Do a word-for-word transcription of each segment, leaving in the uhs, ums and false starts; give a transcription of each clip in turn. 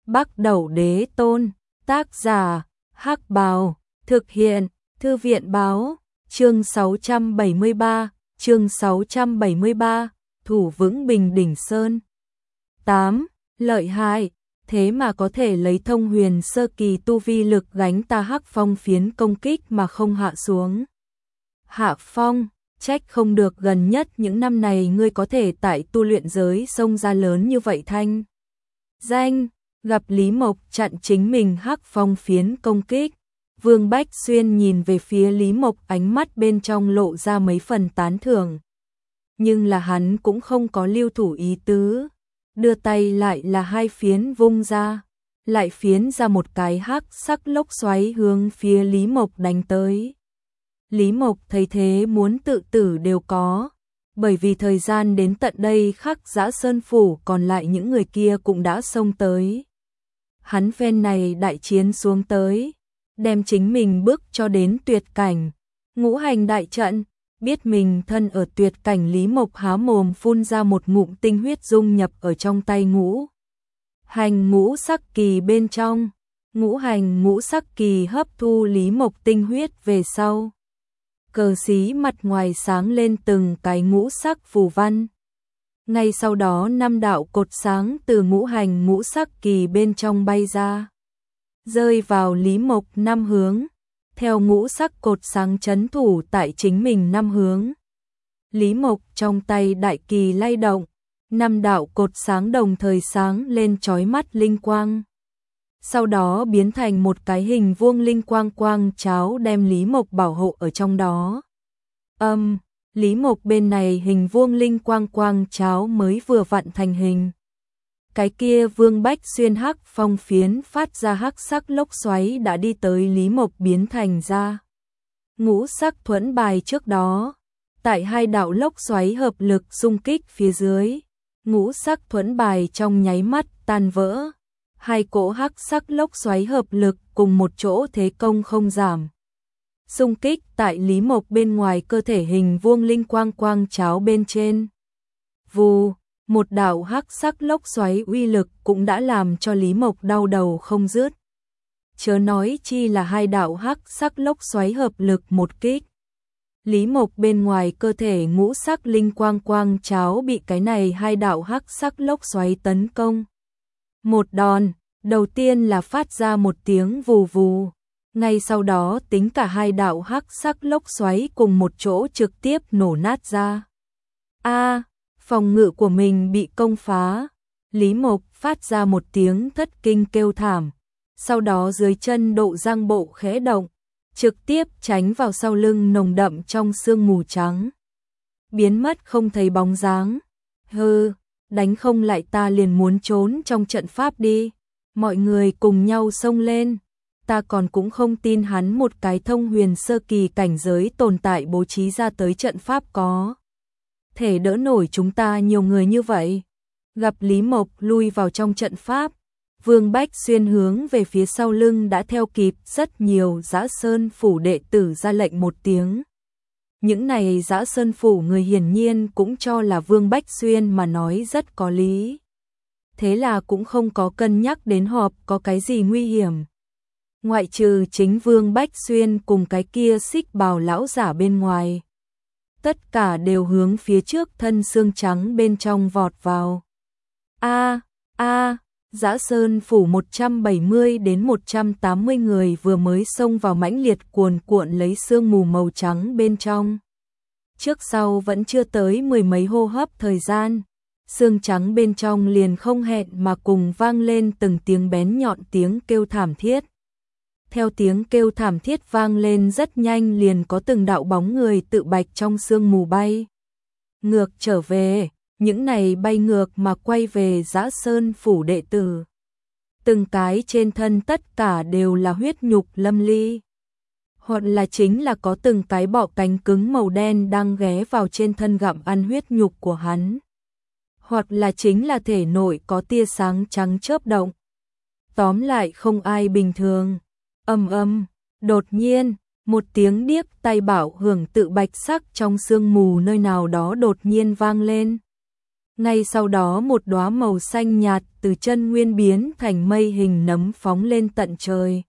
Bắc Đẩu Đế Tôn, tác giả, Hắc Bào, thực hiện, Thư viện báo, chương sáu trăm bảy mươi ba, chương sáu trăm bảy mươi ba, thủ vững Bình Đỉnh Sơn. tám. Lợi hại, thế mà có thể lấy thông huyền sơ kỳ tu vi lực gánh ta Hắc Phong phiến công kích mà không hạ xuống. Hạ Phong, trách không được gần nhất những năm này ngươi có thể tại tu luyện giới xông ra lớn như vậy thanh. Danh, gặp Lý Mộc chặn chính mình Hắc Phong phiến công kích. Vương Bách Xuyên nhìn về phía Lý Mộc, ánh mắt bên trong lộ ra mấy phần tán thưởng. Nhưng là hắn cũng không có lưu thủ ý tứ. Đưa tay lại là hai phiến vung ra. Lại phiến ra một cái hắc sắc lốc xoáy hướng phía Lý Mộc đánh tới. Lý Mộc thấy thế muốn tự tử đều có. Bởi vì thời gian đến tận đây Khắc Dã Sơn Phủ còn lại những người kia cũng đã xông tới. Hắn phen này đại chiến xuống tới. Đem chính mình bước cho đến tuyệt cảnh. Ngũ hành đại trận, biết mình thân ở tuyệt cảnh Lý Mộc há mồm phun ra một ngụm tinh huyết dung nhập ở trong tay ngũ. Hành ngũ sắc kỳ bên trong, ngũ hành ngũ sắc kỳ hấp thu Lý Mộc tinh huyết về sau. Cờ xí mặt ngoài sáng lên từng cái ngũ sắc phù văn. Ngay sau đó năm đạo cột sáng từ ngũ hành ngũ sắc kỳ bên trong bay ra. Rơi vào Lý Mộc năm hướng, theo ngũ sắc cột sáng chấn thủ tại chính mình năm hướng. Lý Mộc trong tay đại kỳ lay động, năm đạo cột sáng đồng thời sáng lên chói mắt linh quang. Sau đó biến thành một cái hình vuông linh quang quang cháo đem Lý Mộc bảo hộ ở trong đó. Âm, um, Lý Mộc bên này hình vuông linh quang quang cháo mới vừa vặn thành hình. Cái kia Vương Bách Xuyên Hắc Phong phiến phát ra hắc sắc lốc xoáy đã đi tới Lý Mộc biến thành ra. Ngũ sắc thuẫn bài trước đó, tại hai đạo lốc xoáy hợp lực xung kích phía dưới, ngũ sắc thuẫn bài trong nháy mắt tan vỡ. Hai cỗ hắc sắc lốc xoáy hợp lực cùng một chỗ thế công không giảm. Xung kích tại Lý Mộc bên ngoài cơ thể hình vuông linh quang quang cháo bên trên. Vù, một đạo hắc sắc lốc xoáy uy lực cũng đã làm cho Lý Mộc đau đầu không dứt. Chớ nói chi là hai đạo hắc sắc lốc xoáy hợp lực một kích. Lý Mộc bên ngoài cơ thể ngũ sắc linh quang quang cháo bị cái này hai đạo hắc sắc lốc xoáy tấn công. Một đòn, đầu tiên là phát ra một tiếng vù vù. Ngay sau đó tính cả hai đạo hắc sắc lốc xoáy cùng một chỗ trực tiếp nổ nát ra. A, phòng ngự của mình bị công phá. Lý Mộc phát ra một tiếng thất kinh kêu thảm. Sau đó dưới chân độ giang bộ khẽ động, trực tiếp tránh vào sau lưng nồng đậm trong sương mù trắng. Biến mất không thấy bóng dáng. Hừ, đánh không lại ta liền muốn trốn trong trận pháp đi. Mọi người cùng nhau xông lên. Ta còn cũng không tin hắn một cái thông huyền sơ kỳ cảnh giới tồn tại bố trí ra tới trận pháp có thể đỡ nổi chúng ta nhiều người như vậy. Gặp Lý Mộc lui vào trong trận pháp, Vương Bách Xuyên hướng về phía sau lưng đã theo kịp rất nhiều Dã Sơn Phủ đệ tử ra lệnh một tiếng. Những này Dã Sơn Phủ người hiển nhiên cũng cho là Vương Bách Xuyên mà nói rất có lý. Thế là cũng không có cân nhắc đến họp có cái gì nguy hiểm. Ngoại trừ chính Vương Bách Xuyên cùng cái kia xích bào lão giả bên ngoài. Tất cả đều hướng phía trước thân xương trắng bên trong vọt vào. A, a, Dã Sơn Phủ một trăm bảy mươi đến một trăm tám mươi người vừa mới xông vào mãnh liệt cuồn cuộn lấy sương mù màu trắng bên trong. Trước sau vẫn chưa tới mười mấy hô hấp thời gian, sương trắng bên trong liền không hẹn mà cùng vang lên từng tiếng bén nhọn tiếng kêu thảm thiết. Theo tiếng kêu thảm thiết vang lên rất nhanh liền có từng đạo bóng người tự bạch trong sương mù bay. Ngược trở về, những này bay ngược mà quay về Dã Sơn Phủ đệ tử. Từng cái trên thân tất cả đều là huyết nhục lâm ly. Hoặc là chính là có từng cái bọ cánh cứng màu đen đang ghé vào trên thân gặm ăn huyết nhục của hắn. Hoặc là chính là thể nội có tia sáng trắng chớp động. Tóm lại không ai bình thường. Âm âm, đột nhiên, một tiếng điếc tai bảo hưởng tự bạch sắc trong sương mù nơi nào đó đột nhiên vang lên. Ngay sau đó một đóa màu xanh nhạt từ chân nguyên biến thành mây hình nấm phóng lên tận trời,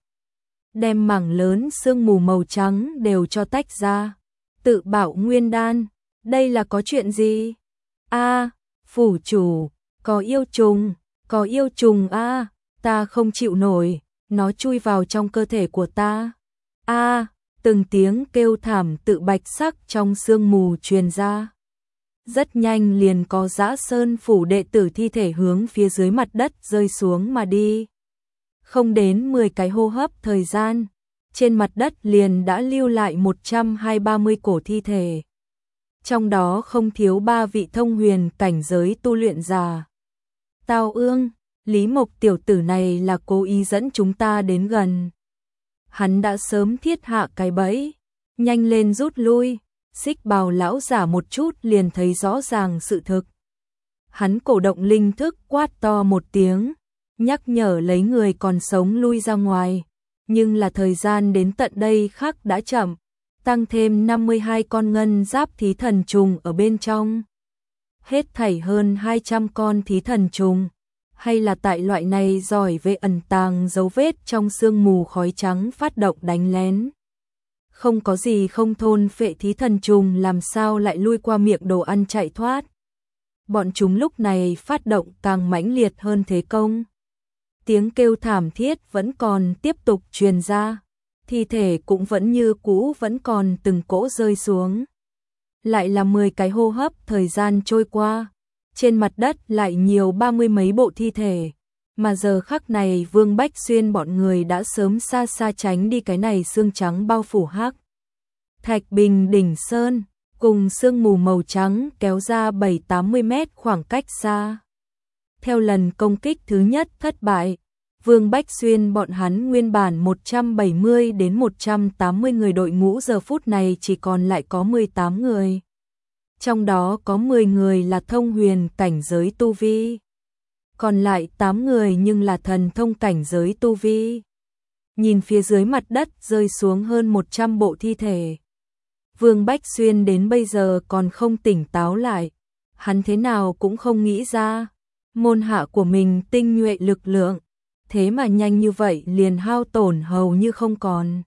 đem mảng lớn sương mù màu trắng đều cho tách ra. Tự bảo nguyên đan, đây là có chuyện gì? A, phủ chủ, có yêu trùng, có yêu trùng a, ta không chịu nổi, nó chui vào trong cơ thể của ta. A, từng tiếng kêu thảm tự bạch sắc trong sương mù truyền ra. Rất nhanh liền có Dã Sơn phủ đệ tử thi thể hướng phía dưới mặt đất rơi xuống mà đi. Không đến mười cái hô hấp thời gian, trên mặt đất liền đã lưu lại một trăm hai mươi ba cổ thi thể. Trong đó không thiếu ba vị thông huyền cảnh giới tu luyện giả. Tào Ương, Lý Mộc tiểu tử này là cố ý dẫn chúng ta đến gần. Hắn đã sớm thiết hạ cái bẫy, nhanh lên rút lui. Xích Bào lão giả một chút liền thấy rõ ràng sự thực. Hắn cổ động linh thức quát to một tiếng, nhắc nhở lấy người còn sống lui ra ngoài, nhưng là thời gian đến tận đây khắc đã chậm, tăng thêm năm mươi hai con ngân giáp thí thần trùng ở bên trong. Hết thảy hơn hai trăm con thí thần trùng, hay là tại loại này giỏi về ẩn tàng dấu vết trong sương mù khói trắng phát động đánh lén. Không có gì không thôn phệ thí thần trùng làm sao lại lui qua miệng đồ ăn chạy thoát. Bọn chúng lúc này phát động càng mãnh liệt hơn thế công. Tiếng kêu thảm thiết vẫn còn tiếp tục truyền ra, thi thể cũng vẫn như cũ vẫn còn từng cỗ rơi xuống. Lại là mười cái hô hấp thời gian trôi qua, trên mặt đất lại nhiều ba mươi mấy bộ thi thể. Mà giờ khắc này Vương Bách Xuyên bọn người đã sớm xa xa tránh đi cái này sương trắng bao phủ hắc. Thạch Bình đỉnh sơn, cùng sương mù màu trắng kéo ra bảy tám mươi mét khoảng cách xa. Theo lần công kích thứ nhất thất bại, Vương Bách Xuyên bọn hắn nguyên bản một trăm bảy mươi đến một trăm tám mươi người đội ngũ giờ phút này chỉ còn lại có mười tám người. Trong đó có mười người là thông huyền cảnh giới tu vi. Còn lại tám người nhưng là thần thông cảnh giới tu vi. Nhìn phía dưới mặt đất rơi xuống hơn một trăm bộ thi thể. Vương Bách Xuyên đến bây giờ còn không tỉnh táo lại. Hắn thế nào cũng không nghĩ ra. Môn hạ của mình tinh nhuệ lực lượng. Thế mà nhanh như vậy liền hao tổn hầu như không còn.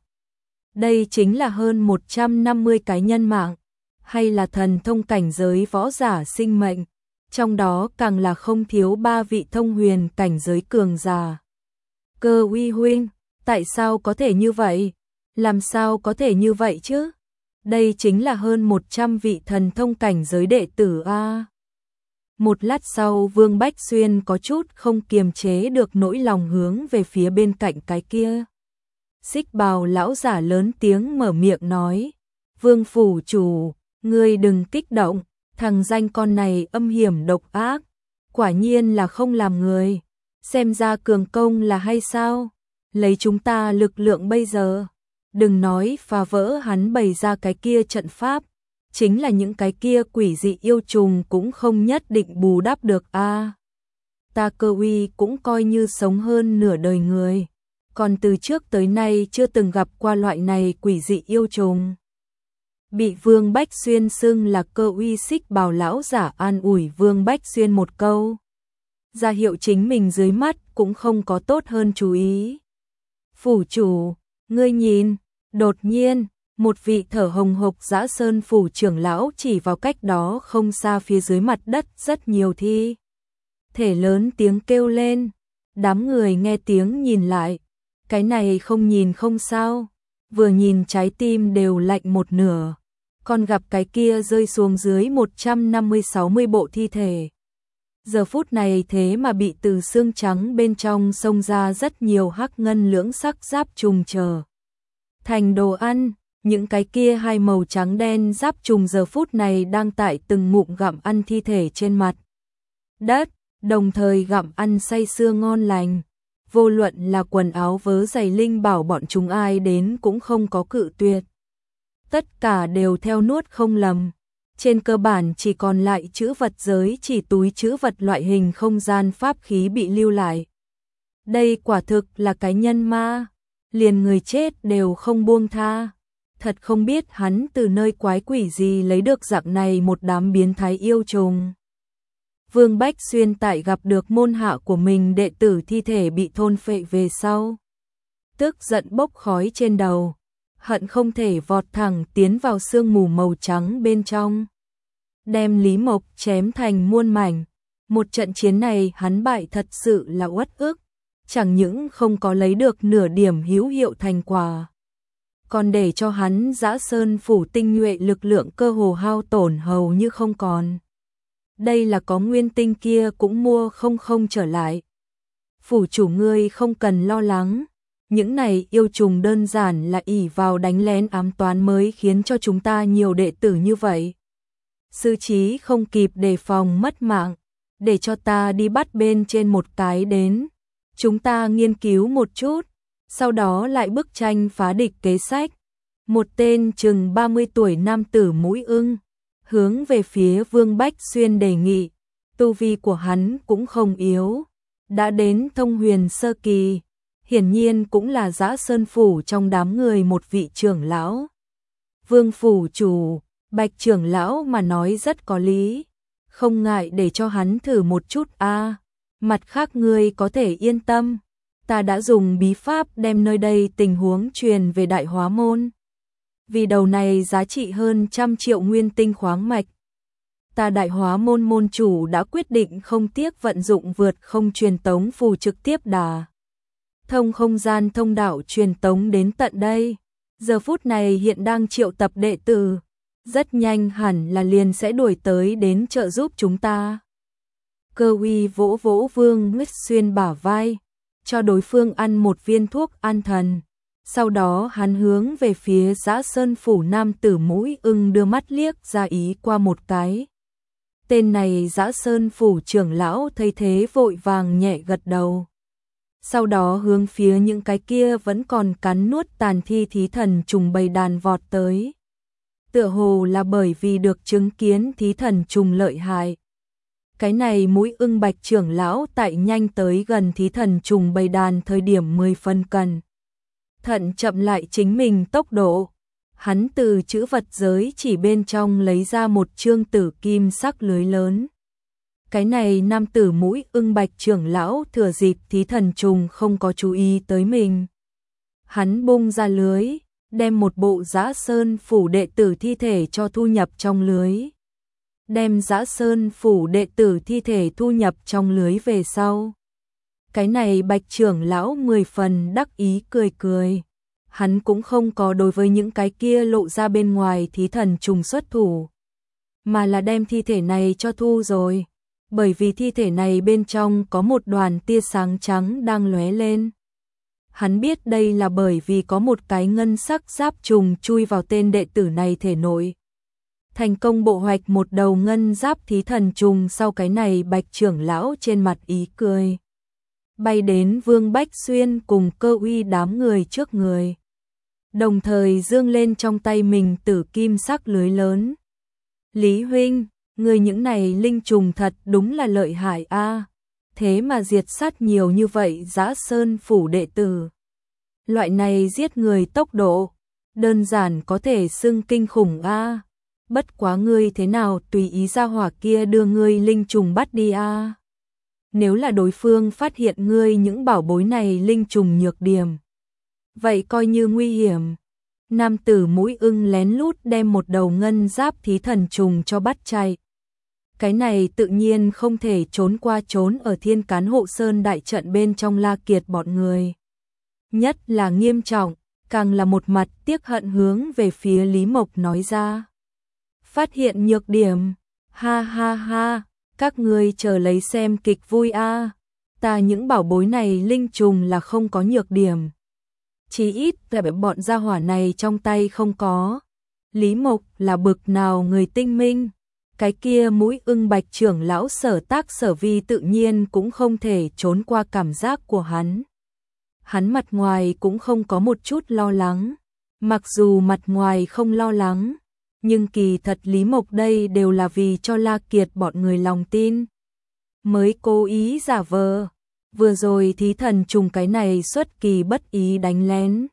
Đây chính là hơn một trăm năm mươi cái nhân mạng. Hay là thần thông cảnh giới võ giả sinh mệnh. Trong đó càng là không thiếu ba vị thông huyền cảnh giới cường giả. Cơ Uy huynh, tại sao có thể như vậy? Làm sao có thể như vậy chứ? Đây chính là hơn một trăm vị thần thông cảnh giới đệ tử a. Một lát sau Vương Bách Xuyên có chút không kiềm chế được nỗi lòng hướng về phía bên cạnh cái kia. Xích Bào lão giả lớn tiếng mở miệng nói, Vương phủ chủ, ngươi đừng kích động, thằng danh con này âm hiểm độc ác, quả nhiên là không làm người, xem ra cường công là hay sao, lấy chúng ta lực lượng bây giờ, đừng nói phá vỡ hắn bày ra cái kia trận pháp, chính là những cái kia quỷ dị yêu trùng cũng không nhất định bù đắp được a. À, ta Cơ Uy cũng coi như sống hơn nửa đời người, còn từ trước tới nay chưa từng gặp qua loại này quỷ dị yêu trùng. Bị Vương Bách Xuyên xưng là Cơ Uy Xích Bào lão giả an ủi Vương Bách Xuyên một câu, ra hiệu chính mình dưới mắt cũng không có tốt hơn chú ý. Phủ chủ, ngươi nhìn, đột nhiên, một vị thở hồng hộc Dã Sơn phủ trưởng lão chỉ vào cách đó không xa phía dưới mặt đất rất nhiều thi thể lớn tiếng kêu lên, đám người nghe tiếng nhìn lại, cái này không nhìn không sao, vừa nhìn trái tim đều lạnh một nửa, còn gặp cái kia rơi xuống dưới một trăm năm mươi sáu mươi bộ thi thể. Giờ phút này thế mà bị từ xương trắng bên trong xông ra rất nhiều hắc ngân lưỡng sắc giáp trùng chờ thành đồ ăn, những cái kia hai màu trắng đen giáp trùng giờ phút này đang tại từng ngụm gặm ăn thi thể trên mặt đất, đồng thời gặm ăn say sưa ngon lành. Vô luận là quần áo vớ giày linh bảo bọn chúng ai đến cũng không có cự tuyệt. Tất cả đều theo nuốt không lầm. Trên cơ bản chỉ còn lại chữ vật giới chỉ túi chữ vật loại hình không gian pháp khí bị lưu lại. Đây quả thực là cái nhân ma, liền người chết đều không buông tha. Thật không biết hắn từ nơi quái quỷ gì lấy được dạng này một đám biến thái yêu trùng. Vương Bách Xuyên tại gặp được môn hạ của mình đệ tử thi thể bị thôn phệ về sau. Tức giận bốc khói trên đầu, hận không thể vọt thẳng tiến vào sương mù màu trắng bên trong. Đem Lý Mộc chém thành muôn mảnh. Một trận chiến này hắn bại thật sự là uất ức, chẳng những không có lấy được nửa điểm hữu hiệu thành quả, còn để cho hắn Dã Sơn phủ tinh nhuệ lực lượng cơ hồ hao tổn hầu như không còn. Đây là có nguyên tinh kia cũng mua không không trở lại. Phủ chủ ngươi không cần lo lắng, những này yêu trùng đơn giản là ỷ vào đánh lén ám toán mới khiến cho chúng ta nhiều đệ tử như vậy. Sư trí không kịp đề phòng mất mạng, để cho ta đi bắt bên trên một cái đến. Chúng ta nghiên cứu một chút, sau đó lại bức tranh phá địch kế sách. Một tên chừng ba mươi tuổi nam tử mũi ưng, hướng về phía Vương Bách Xuyên đề nghị. Tu vi của hắn cũng không yếu, đã đến thông huyền sơ kỳ, hiển nhiên cũng là Dã Sơn phủ trong đám người một vị trưởng lão. Vương phủ chủ, Bạch trưởng lão mà nói rất có lý, không ngại để cho hắn thử một chút a. À, mặt khác ngươi có thể yên tâm, ta đã dùng bí pháp đem nơi đây tình huống truyền về Đại Hóa môn. Vì đầu này giá trị hơn trăm triệu nguyên tinh khoáng mạch, ta Đại Hóa môn môn chủ đã quyết định không tiếc vận dụng vượt không truyền tống phù trực tiếp đà thông không gian thông đạo truyền tống đến tận đây. Giờ phút này hiện đang triệu tập đệ tử, rất nhanh hẳn là liền sẽ đuổi tới đến trợ giúp chúng ta. Cơ Uy vỗ vỗ Vương Bách Xuyên bả vai, cho đối phương ăn một viên thuốc an thần. Sau đó hắn hướng về phía Dã Sơn phủ nam tử mũi ưng đưa mắt liếc ra ý qua một cái. Tên này Dã Sơn phủ trưởng lão thấy thế vội vàng nhẹ gật đầu. Sau đó hướng phía những cái kia vẫn còn cắn nuốt tàn thi thí thần trùng bầy đàn vọt tới. Tựa hồ là bởi vì được chứng kiến thí thần trùng lợi hại. Cái này mũi ưng Bạch trưởng lão tại nhanh tới gần thí thần trùng bầy đàn thời điểm mười phân cần thận chậm lại chính mình tốc độ. Hắn từ chữ vật giới chỉ bên trong lấy ra một chương tử kim sắc lưới lớn. Cái này nam tử mũi ưng Bạch trưởng lão thừa dịp thí thần trùng không có chú ý tới mình, hắn bung ra lưới, đem một bộ Dã Sơn phủ đệ tử thi thể cho thu nhập trong lưới. Đem Dã Sơn phủ đệ tử thi thể thu nhập trong lưới về sau, cái này Bạch trưởng lão mười phần đắc ý cười cười. Hắn cũng không có đối với những cái kia lộ ra bên ngoài thí thần trùng xuất thủ, mà là đem thi thể này cho thu rồi, bởi vì thi thể này bên trong có một đoàn tia sáng trắng đang lóe lên. Hắn biết đây là bởi vì có một cái ngân sắc giáp trùng chui vào tên đệ tử này thể nội. Thành công bộ hoạch một đầu ngân giáp thí thần trùng. Sau cái này Bạch trưởng lão trên mặt ý cười, bay đến Vương Bách Xuyên cùng Cơ Uy đám người trước người, đồng thời dương lên trong tay mình tử kim sắc lưới lớn. Lý huynh, người những này linh trùng thật đúng là lợi hại a, thế mà diệt sát nhiều như vậy Dã Sơn phủ đệ tử. Loại này giết người tốc độ, đơn giản có thể xưng kinh khủng a. Bất quá ngươi thế nào tùy ý ra hỏa kia đưa ngươi linh trùng bắt đi a. Nếu là đối phương phát hiện ngươi những bảo bối này linh trùng nhược điểm, vậy coi như nguy hiểm. Nam tử mũi ưng lén lút đem một đầu ngân giáp thí thần trùng cho bắt chạy. Cái này tự nhiên không thể trốn qua trốn ở Thiên Cán Hộ Sơn đại trận bên trong La Kiệt bọn người. Nhất là nghiêm trọng, càng là một mặt tiếc hận hướng về phía Lý Mộc nói ra. Phát hiện nhược điểm, ha ha ha, các ngươi chờ lấy xem kịch vui a. Ta những bảo bối này linh trùng là không có nhược điểm, chí ít tại bọn gia hỏa này trong tay không có. Lý Mộc là bực nào người tinh minh, cái kia mũi ưng Bạch trưởng lão Sở Tác Sở Vi tự nhiên cũng không thể trốn qua cảm giác của hắn. Hắn mặt ngoài cũng không có một chút lo lắng, mặc dù mặt ngoài không lo lắng, nhưng kỳ thật Lý Mộc đây đều là vì cho La Kiệt bọn người lòng tin, mới cố ý giả vờ. Vừa rồi thí thần trùng cái này xuất kỳ bất ý đánh lén,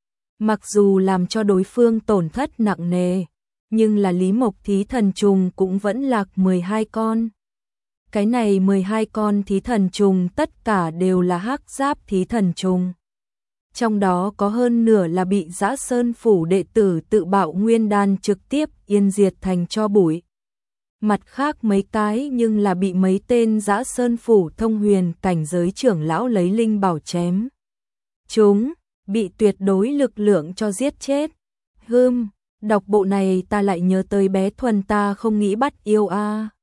mặc dù làm cho đối phương tổn thất nặng nề, nhưng là Lý Mộc thí thần trùng cũng vẫn lạc mười hai con. Cái này mười hai con thí thần trùng tất cả đều là hắc giáp thí thần trùng. Trong đó có hơn nửa là bị Dã Sơn phủ đệ tử tự bạo nguyên đan trực tiếp yên diệt thành tro bụi. Mặt khác mấy cái nhưng là bị mấy tên Dã Sơn phủ thông huyền cảnh giới trưởng lão lấy linh bảo chém. Chúng bị tuyệt đối lực lượng cho giết chết. Hừm, đọc bộ này ta lại nhớ tới bé Thuần ta không nghĩ bắt yêu a.